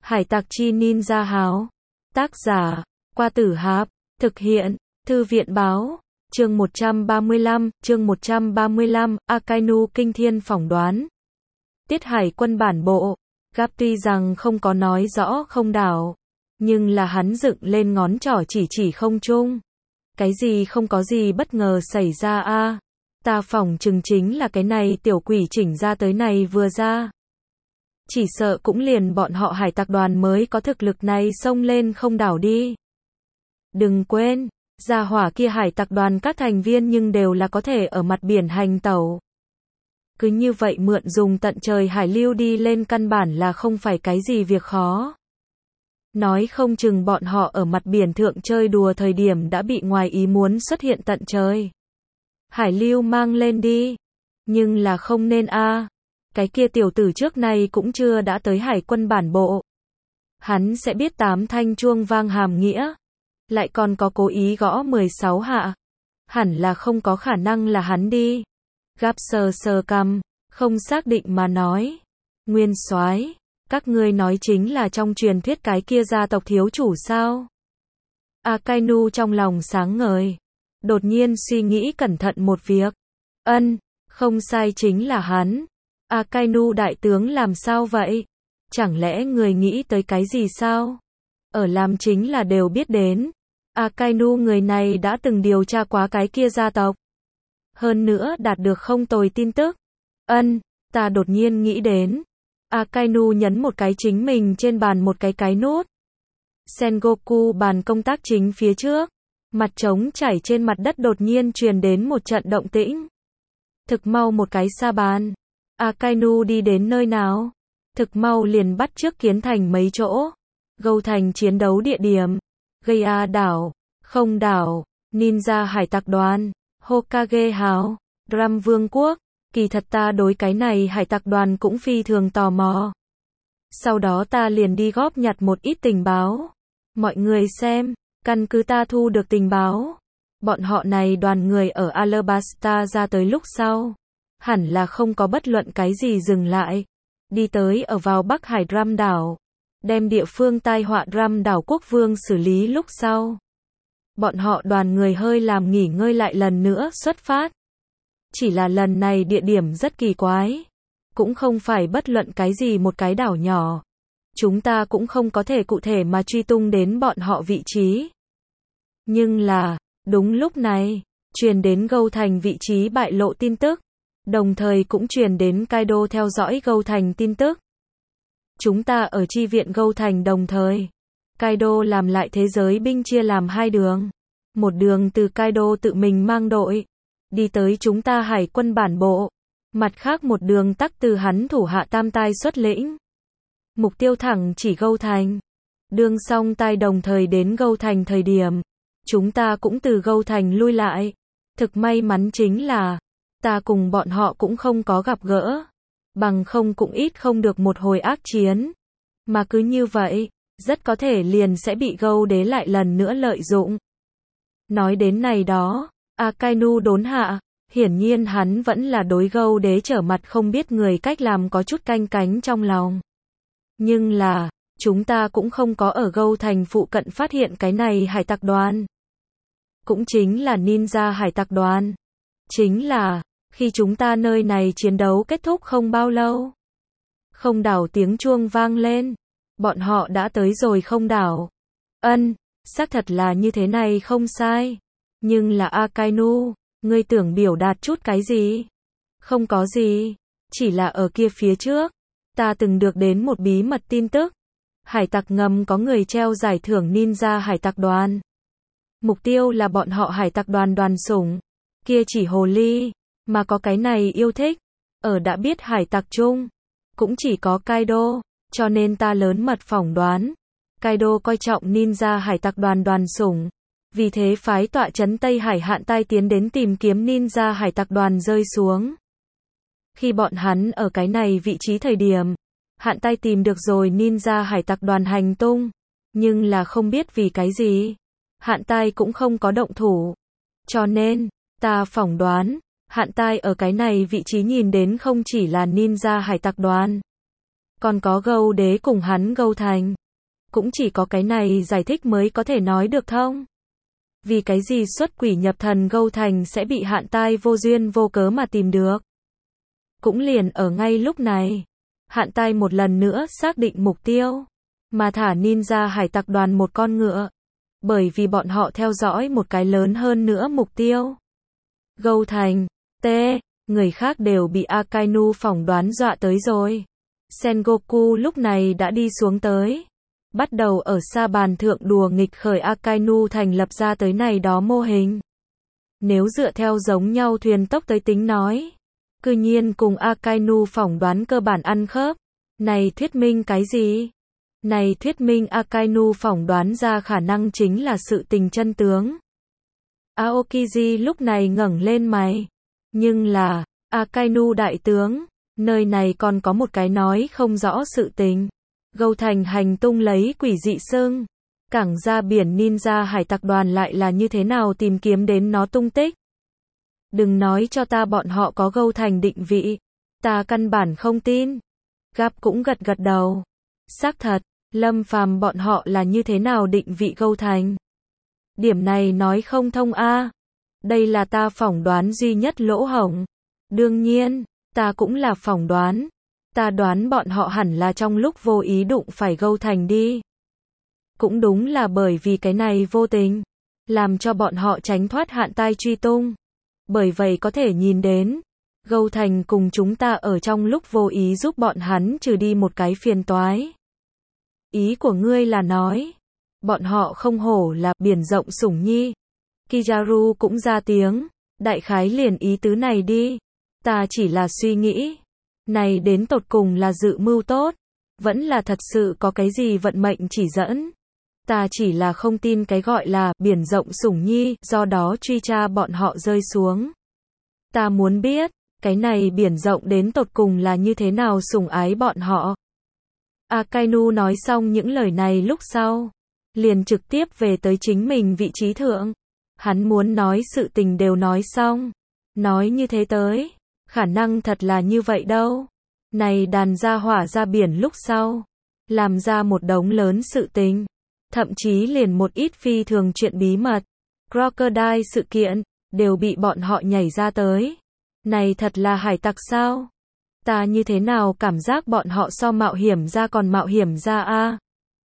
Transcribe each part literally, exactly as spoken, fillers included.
Hải tặc chi ninja háo. Tác giả, Qua Tử Hạp. Thực hiện, Thư viện báo. Chương một trăm ba mươi lăm, chương một trăm ba mươi lăm, Akainu kinh thiên phỏng đoán. Tiết Hải quân bản bộ. Gap tuy rằng không có nói rõ không đảo, nhưng là hắn dựng lên ngón trỏ chỉ chỉ không trung. Cái gì không có gì bất ngờ xảy ra a à? Ta phỏng chừng chính là cái này tiểu quỷ chỉnh ra tới này vừa ra. Chỉ sợ cũng liền bọn họ hải tặc đoàn mới có thực lực này xông lên không đảo đi. Đừng quên, gia hỏa kia hải tặc đoàn các thành viên nhưng đều là có thể ở mặt biển hành tẩu. Cứ như vậy mượn dùng tận trời hải lưu đi lên căn bản là không phải cái gì việc khó. Nói không chừng bọn họ ở mặt biển thượng chơi đùa thời điểm đã bị ngoài ý muốn xuất hiện tận trời. Hải lưu mang lên đi. Nhưng là không nên a à. Cái kia tiểu tử trước này cũng chưa đã tới hải quân bản bộ. Hắn sẽ biết tám thanh chuông vang hàm nghĩa. Lại còn có cố ý gõ mười sáu hạ. Hẳn là không có khả năng là hắn đi. Gap sờ sờ cằm, không xác định mà nói. Nguyên soái, các ngươi nói chính là trong truyền thuyết cái kia gia tộc thiếu chủ sao? Akainu trong lòng sáng ngời. Đột nhiên suy nghĩ cẩn thận một việc. Ân, không sai chính là hắn. Akainu đại tướng làm sao vậy? Chẳng lẽ người nghĩ tới cái gì sao? Ở làm chính là đều biết đến. Akainu người này đã từng điều tra quá cái kia gia tộc. Hơn nữa đạt được không tồi tin tức. Ân, ta đột nhiên nghĩ đến. Akainu nhấn một cái chính mình trên bàn một cái cái nút. Sengoku bàn công tác chính phía trước. Mặt trống chảy trên mặt đất đột nhiên truyền đến một trận động tĩnh. Thực mau một cái sa bàn. Akainu đi đến nơi nào? Thực mau liền bắt trước kiến thành mấy chỗ. Gâu thành chiến đấu địa điểm. Gaya đảo, không đảo, ninja hải tặc đoàn, Hokage hào, Drum vương quốc. Kỳ thật ta đối cái này hải tặc đoàn cũng phi thường tò mò. Sau đó ta liền đi góp nhặt một ít tình báo. Mọi người xem, căn cứ ta thu được tình báo. Bọn họ này đoàn người ở Alabasta ra tới lúc sau. Hẳn là không có bất luận cái gì dừng lại. Đi tới ở vào Bắc Hải Drum đảo. Đem địa phương tai họa Drum đảo quốc vương xử lý lúc sau. Bọn họ đoàn người hơi làm nghỉ ngơi lại lần nữa xuất phát. Chỉ là lần này địa điểm rất kỳ quái. Cũng không phải bất luận cái gì một cái đảo nhỏ. Chúng ta cũng không có thể cụ thể mà truy tung đến bọn họ vị trí. Nhưng là, đúng lúc này, truyền đến Gâu Thành vị trí bại lộ tin tức. Đồng thời cũng truyền đến Kaido theo dõi Gâu Thành tin tức. Chúng ta ở chi viện Gâu Thành đồng thời. Kaido làm lại thế giới binh chia làm hai đường. Một đường từ Kaido tự mình mang đội. Đi tới chúng ta hải quân bản bộ. Mặt khác một đường tắc từ hắn thủ hạ tam tai xuất lĩnh. Mục tiêu thẳng chỉ Gâu Thành. Đường song tai đồng thời đến Gâu Thành thời điểm. Chúng ta cũng từ Gâu Thành lui lại. Thực may mắn chính là ta cùng bọn họ cũng không có gặp gỡ. Bằng không cũng ít không được một hồi ác chiến. Mà cứ như vậy, rất có thể liền sẽ bị Gâu đế lại lần nữa lợi dụng. Nói đến này đó, Akainu đốn hạ. Hiển nhiên hắn vẫn là đối Gâu đế trở mặt không biết người cách làm có chút canh cánh trong lòng. Nhưng là, chúng ta cũng không có ở Gâu Thành phụ cận phát hiện cái này hải tặc đoàn. Cũng chính là ninja hải tặc đoàn. Chính là, khi chúng ta nơi này chiến đấu kết thúc không bao lâu. Không đảo tiếng chuông vang lên. Bọn họ đã tới rồi không đảo. Ân, xác thật là như thế này không sai. Nhưng là Akainu, ngươi tưởng biểu đạt chút cái gì? Không có gì. Chỉ là ở kia phía trước. Ta từng được đến một bí mật tin tức. Hải tặc ngầm có người treo giải thưởng ninja hải tặc đoàn. Mục tiêu là bọn họ hải tặc đoàn đoàn sủng. Kia chỉ hồ ly. Mà có cái này yêu thích. Ở đã biết hải tặc chung. Cũng chỉ có Kaido. Cho nên ta lớn mật phỏng đoán. Kaido coi trọng ninja hải tặc đoàn đoàn sủng. Vì thế phái tọa trấn Tây Hải Hạn Tai tiến đến tìm kiếm ninja hải tặc đoàn rơi xuống. Khi bọn hắn ở cái này vị trí thời điểm. Hạn Tai tìm được rồi ninja hải tặc đoàn hành tung. Nhưng là không biết vì cái gì. Hạn Tai cũng không có động thủ. Cho nên, ta phỏng đoán. Hạn Tai ở cái này vị trí nhìn đến không chỉ là ninja hải tặc đoàn. Còn có Gâu Đế cùng hắn Gâu Thành. Cũng chỉ có cái này giải thích mới có thể nói được thông. Vì cái gì xuất quỷ nhập thần Gâu Thành sẽ bị Hạn Tai vô duyên vô cớ mà tìm được. Cũng liền ở ngay lúc này, Hạn Tai một lần nữa xác định mục tiêu, mà thả ninja hải tặc đoàn một con ngựa. Bởi vì bọn họ theo dõi một cái lớn hơn nữa mục tiêu. Gâu Thành, T, người khác đều bị Akainu phỏng đoán dọa tới rồi. Sengoku lúc này đã đi xuống tới. Bắt đầu ở sa bàn thượng đùa nghịch khởi Akainu thành lập ra tới này đó mô hình. Nếu dựa theo giống nhau thuyền tốc tới tính nói, cư nhiên cùng Akainu phỏng đoán cơ bản ăn khớp. Này thuyết minh cái gì? Này thuyết minh Akainu phỏng đoán ra khả năng chính là sự tình chân tướng. Aokiji lúc này ngẩng lên mày. Nhưng là, Akainu đại tướng, nơi này còn có một cái nói không rõ sự tình. Gâu Thành hành tung lấy quỷ dị sưng. Cảng ra biển ninja hải tặc đoàn lại là như thế nào tìm kiếm đến nó tung tích. Đừng nói cho ta bọn họ có Gâu Thành định vị. Ta căn bản không tin. Gap cũng gật gật đầu. Xác thật, Lâm Phàm bọn họ là như thế nào định vị Gâu Thành. Điểm này nói không thông a. Đây là ta phỏng đoán duy nhất lỗ hổng. Đương nhiên, ta cũng là phỏng đoán. Ta đoán bọn họ hẳn là trong lúc vô ý đụng phải Gâu Thành đi. Cũng đúng là bởi vì cái này vô tình, làm cho bọn họ tránh thoát Hạn Tai truy tung. Bởi vậy có thể nhìn đến, Gâu Thành cùng chúng ta ở trong lúc vô ý giúp bọn hắn trừ đi một cái phiền toái. Ý của ngươi là nói, bọn họ không hổ là biển rộng sủng nhi. Kizaru cũng ra tiếng, đại khái liền ý tứ này đi. Ta chỉ là suy nghĩ, này đến tột cùng là dự mưu tốt, vẫn là thật sự có cái gì vận mệnh chỉ dẫn. Ta chỉ là không tin cái gọi là biển rộng sủng nhi, do đó truy tra bọn họ rơi xuống. Ta muốn biết, cái này biển rộng đến tột cùng là như thế nào sủng ái bọn họ. Akainu nói xong những lời này lúc sau, liền trực tiếp về tới chính mình vị trí thượng. Hắn muốn nói sự tình đều nói xong. Nói như thế tới, khả năng thật là như vậy đâu. Này đàn gia hỏa ra biển lúc sau, làm ra một đống lớn sự tình. Thậm chí liền một ít phi thường chuyện bí mật, Crocodile sự kiện, đều bị bọn họ nhảy ra tới. Này thật là hải tặc sao? Ta như thế nào cảm giác bọn họ so mạo hiểm ra còn mạo hiểm ra a?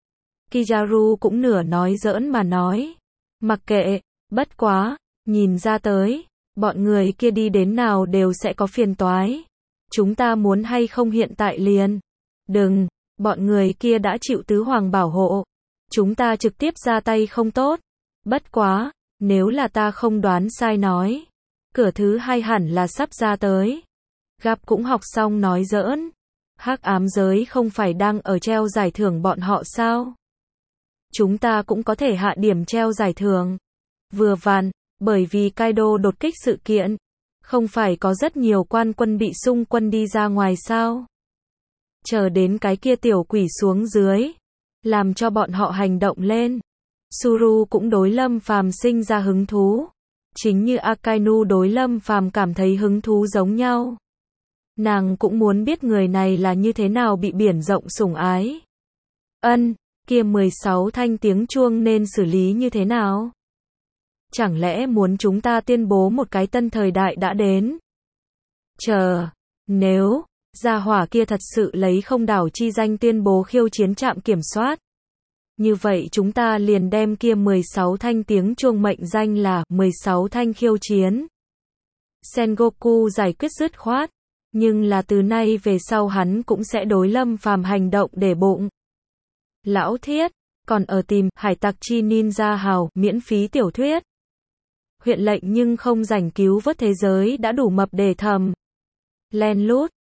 Kizaru cũng nửa nói giỡn mà nói. Mặc kệ, bất quá, nhìn ra tới, bọn người kia đi đến nào đều sẽ có phiền toái. Chúng ta muốn hay không hiện tại liền? Đừng, bọn người kia đã chịu tứ hoàng bảo hộ. Chúng ta trực tiếp ra tay không tốt. Bất quá, nếu là ta không đoán sai nói, cửa thứ hai hẳn là sắp ra tới. Gap cũng học xong nói giỡn. Hắc ám giới không phải đang ở treo giải thưởng bọn họ sao? Chúng ta cũng có thể hạ điểm treo giải thưởng. Vừa vặn, bởi vì Kaido đột kích sự kiện, không phải có rất nhiều quan quân bị xung quân đi ra ngoài sao? Chờ đến cái kia tiểu quỷ xuống dưới, làm cho bọn họ hành động lên. Suru cũng đối Lâm Phàm sinh ra hứng thú. Chính như Akainu đối Lâm Phàm cảm thấy hứng thú giống nhau. Nàng cũng muốn biết người này là như thế nào bị biển rộng sủng ái. Ân, kia mười sáu thanh tiếng chuông nên xử lý như thế nào? Chẳng lẽ muốn chúng ta tuyên bố một cái tân thời đại đã đến? Chờ, nếu gia hỏa kia thật sự lấy không đảo chi danh tuyên bố khiêu chiến trạm kiểm soát, như vậy chúng ta liền đem kia mười sáu thanh tiếng chuông mệnh danh là mười sáu thanh khiêu chiến. Sengoku giải quyết dứt khoát, nhưng là từ nay về sau hắn cũng sẽ đối Lâm Phàm hành động để bụng. Lão Thiết, còn ở tìm Hải tặc chi ninja hào miễn phí tiểu thuyết. Huyện lệnh nhưng không rảnh cứu vớt thế giới đã đủ mập để thầm. Len lút,